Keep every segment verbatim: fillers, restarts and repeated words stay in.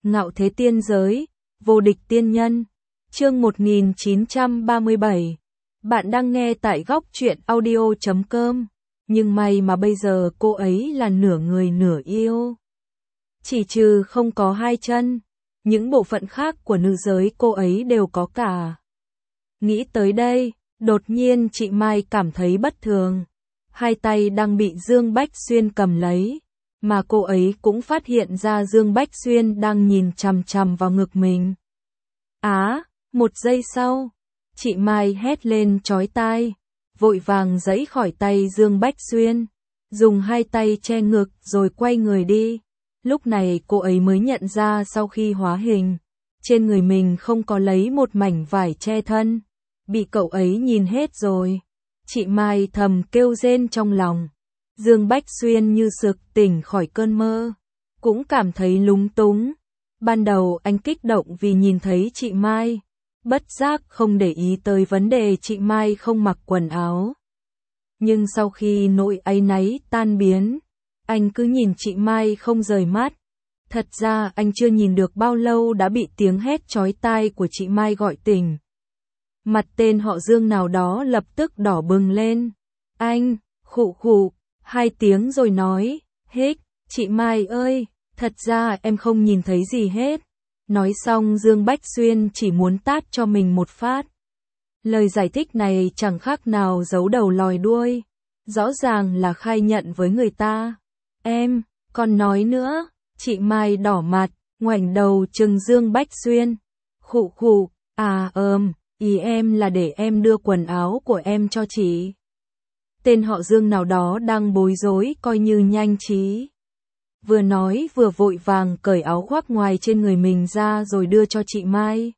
Ngạo thế tiên giới, vô địch tiên nhân. Chương một nghìn chín trăm ba mươi bảy. Bạn đang nghe tại góc truyện audio chấm com. Nhưng may mà bây giờ cô ấy là nửa người nửa yêu. Chỉ trừ không có hai chân, những bộ phận khác của nữ giới cô ấy đều có cả. Nghĩ tới đây, đột nhiên chị Mai cảm thấy bất thường. Hai tay đang bị Dương Bách Xuyên cầm lấy, mà cô ấy cũng phát hiện ra Dương Bách Xuyên đang nhìn chằm chằm vào ngực mình. Á, một giây sau, chị Mai hét lên chói tai, vội vàng giãy khỏi tay Dương Bách Xuyên, dùng hai tay che ngực rồi quay người đi. Lúc này cô ấy mới nhận ra sau khi hóa hình, trên người mình không có lấy một mảnh vải che thân, bị cậu ấy nhìn hết rồi. Chị Mai thầm kêu rên trong lòng. Dương Bách Xuyên như sực tỉnh khỏi cơn mơ, cũng cảm thấy lúng túng. Ban đầu anh kích động vì nhìn thấy chị Mai, bất giác không để ý tới vấn đề chị Mai không mặc quần áo. Nhưng sau khi nỗi áy náy tan biến, anh cứ nhìn chị Mai không rời mắt. Thật ra anh chưa nhìn được bao lâu đã bị tiếng hét chói tai của chị Mai gọi tỉnh. Mặt tên họ Dương nào đó lập tức đỏ bừng lên. Anh, khụ khụ, hai tiếng rồi nói, hích, chị Mai ơi, thật ra em không nhìn thấy gì hết. Nói xong Dương Bách Xuyên chỉ muốn tát cho mình một phát. Lời giải thích này chẳng khác nào giấu đầu lòi đuôi, rõ ràng là khai nhận với người ta. Em, còn nói nữa, chị Mai đỏ mặt, ngoảnh đầu trừng Dương Bách Xuyên. Khụ khụ, à ờm, ý em là để em đưa quần áo của em cho chị. Tên họ Dương nào đó đang bối rối coi như nhanh trí. Vừa nói vừa vội vàng cởi áo khoác ngoài trên người mình ra rồi đưa cho chị Mai.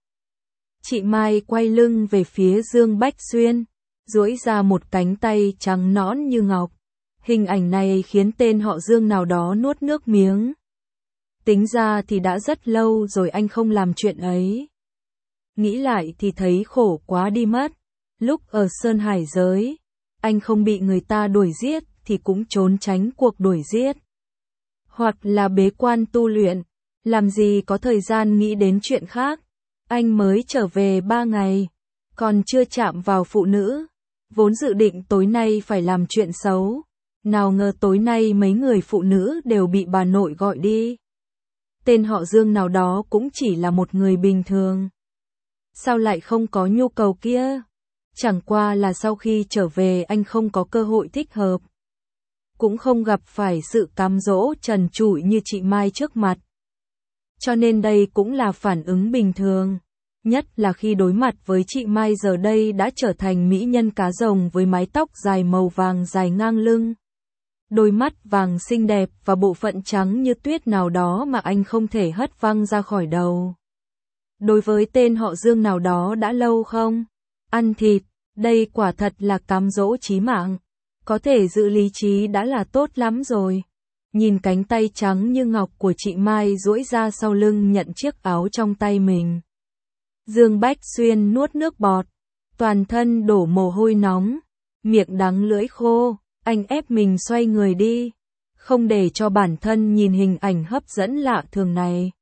Chị Mai quay lưng về phía Dương Bách Xuyên, duỗi ra một cánh tay trắng nõn như ngọc. Hình ảnh này khiến tên họ Dương nào đó nuốt nước miếng. Tính ra thì đã rất lâu rồi anh không làm chuyện ấy. Nghĩ lại thì thấy khổ quá đi mất. Lúc ở Sơn Hải giới, anh không bị người ta đuổi giết thì cũng trốn tránh cuộc đuổi giết. Hoặc là bế quan tu luyện, làm gì có thời gian nghĩ đến chuyện khác. Anh mới trở về ba ngày, còn chưa chạm vào phụ nữ. Vốn dự định tối nay phải làm chuyện xấu. Nào ngờ tối nay mấy người phụ nữ đều bị bà nội gọi đi. Tên họ Dương nào đó cũng chỉ là một người bình thường. Sao lại không có nhu cầu kia? Chẳng qua là sau khi trở về anh không có cơ hội thích hợp. Cũng không gặp phải sự cám dỗ trần trụi như chị Mai trước mặt. Cho nên đây cũng là phản ứng bình thường. Nhất là khi đối mặt với chị Mai giờ đây đã trở thành mỹ nhân cá rồng với mái tóc dài màu vàng dài ngang lưng. Đôi mắt vàng xinh đẹp và bộ phận trắng như tuyết nào đó mà anh không thể hất văng ra khỏi đầu. Đối với tên họ Dương nào đó đã lâu không ăn thịt, đây quả thật là cám dỗ chí mạng. Có thể giữ lý trí đã là tốt lắm rồi. Nhìn cánh tay trắng như ngọc của chị Mai duỗi ra sau lưng nhận chiếc áo trong tay mình. Dương Bách Xuyên nuốt nước bọt, toàn thân đổ mồ hôi nóng, miệng đắng lưỡi khô, anh ép mình xoay người đi, không để cho bản thân nhìn hình ảnh hấp dẫn lạ thường này.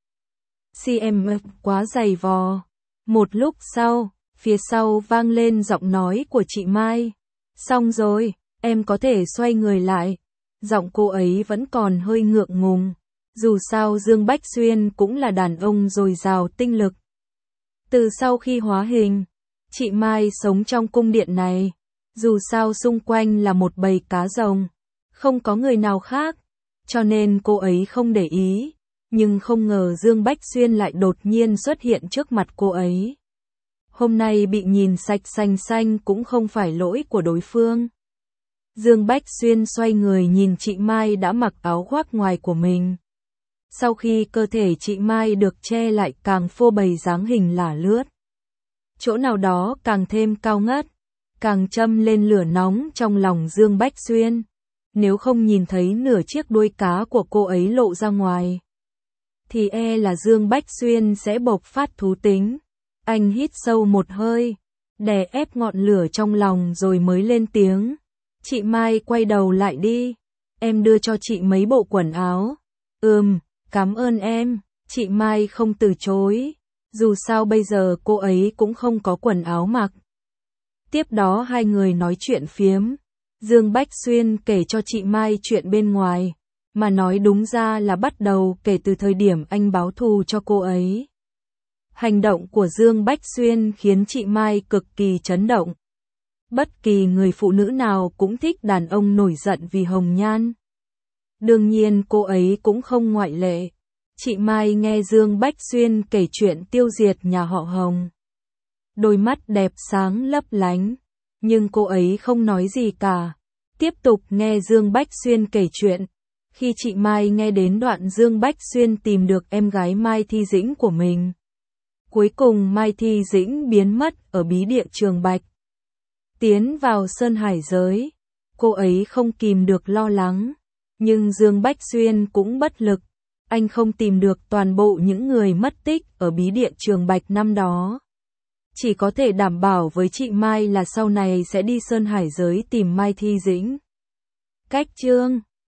xê em ép quá dày vò. Một lúc sau, phía sau vang lên giọng nói của chị Mai. Xong rồi, em có thể xoay người lại. Giọng cô ấy vẫn còn hơi ngượng ngùng. Dù sao Dương Bách Xuyên cũng là đàn ông dồi dào tinh lực. Từ sau khi hóa hình, chị Mai sống trong cung điện này. Dù sao xung quanh là một bầy cá rồng, không có người nào khác, cho nên cô ấy không để ý. Nhưng không ngờ Dương Bách Xuyên lại đột nhiên xuất hiện trước mặt cô ấy. Hôm nay bị nhìn sạch xanh xanh cũng không phải lỗi của đối phương. Dương Bách Xuyên xoay người nhìn chị Mai đã mặc áo khoác ngoài của mình. Sau khi cơ thể chị Mai được che lại càng phô bày dáng hình lả lướt. Chỗ nào đó càng thêm cao ngất, càng châm lên lửa nóng trong lòng Dương Bách Xuyên. Nếu không nhìn thấy nửa chiếc đuôi cá của cô ấy lộ ra ngoài, thì e là Dương Bách Xuyên sẽ bộc phát thú tính. Anh hít sâu một hơi, đè ép ngọn lửa trong lòng rồi mới lên tiếng. Chị Mai quay đầu lại đi, em đưa cho chị mấy bộ quần áo. Ừm, cảm ơn em. Chị Mai không từ chối, dù sao bây giờ cô ấy cũng không có quần áo mặc. Tiếp đó hai người nói chuyện phiếm, Dương Bách Xuyên kể cho chị Mai chuyện bên ngoài, mà nói đúng ra là bắt đầu kể từ thời điểm anh báo thù cho cô ấy. Hành động của Dương Bách Xuyên khiến chị Mai cực kỳ chấn động. Bất kỳ người phụ nữ nào cũng thích đàn ông nổi giận vì hồng nhan. Đương nhiên cô ấy cũng không ngoại lệ. Chị Mai nghe Dương Bách Xuyên kể chuyện tiêu diệt nhà họ Hồng. Đôi mắt đẹp sáng lấp lánh, nhưng cô ấy không nói gì cả. Tiếp tục nghe Dương Bách Xuyên kể chuyện. Khi chị Mai nghe đến đoạn Dương Bách Xuyên tìm được em gái Mai Thi Dĩnh của mình. Cuối cùng Mai Thi Dĩnh biến mất ở bí địa Trường Bạch. Tiến vào Sơn Hải giới, cô ấy không kìm được lo lắng. Nhưng Dương Bách Xuyên cũng bất lực. Anh không tìm được toàn bộ những người mất tích ở bí địa Trường Bạch năm đó. Chỉ có thể đảm bảo với chị Mai là sau này sẽ đi Sơn Hải giới tìm Mai Thi Dĩnh. Cách chương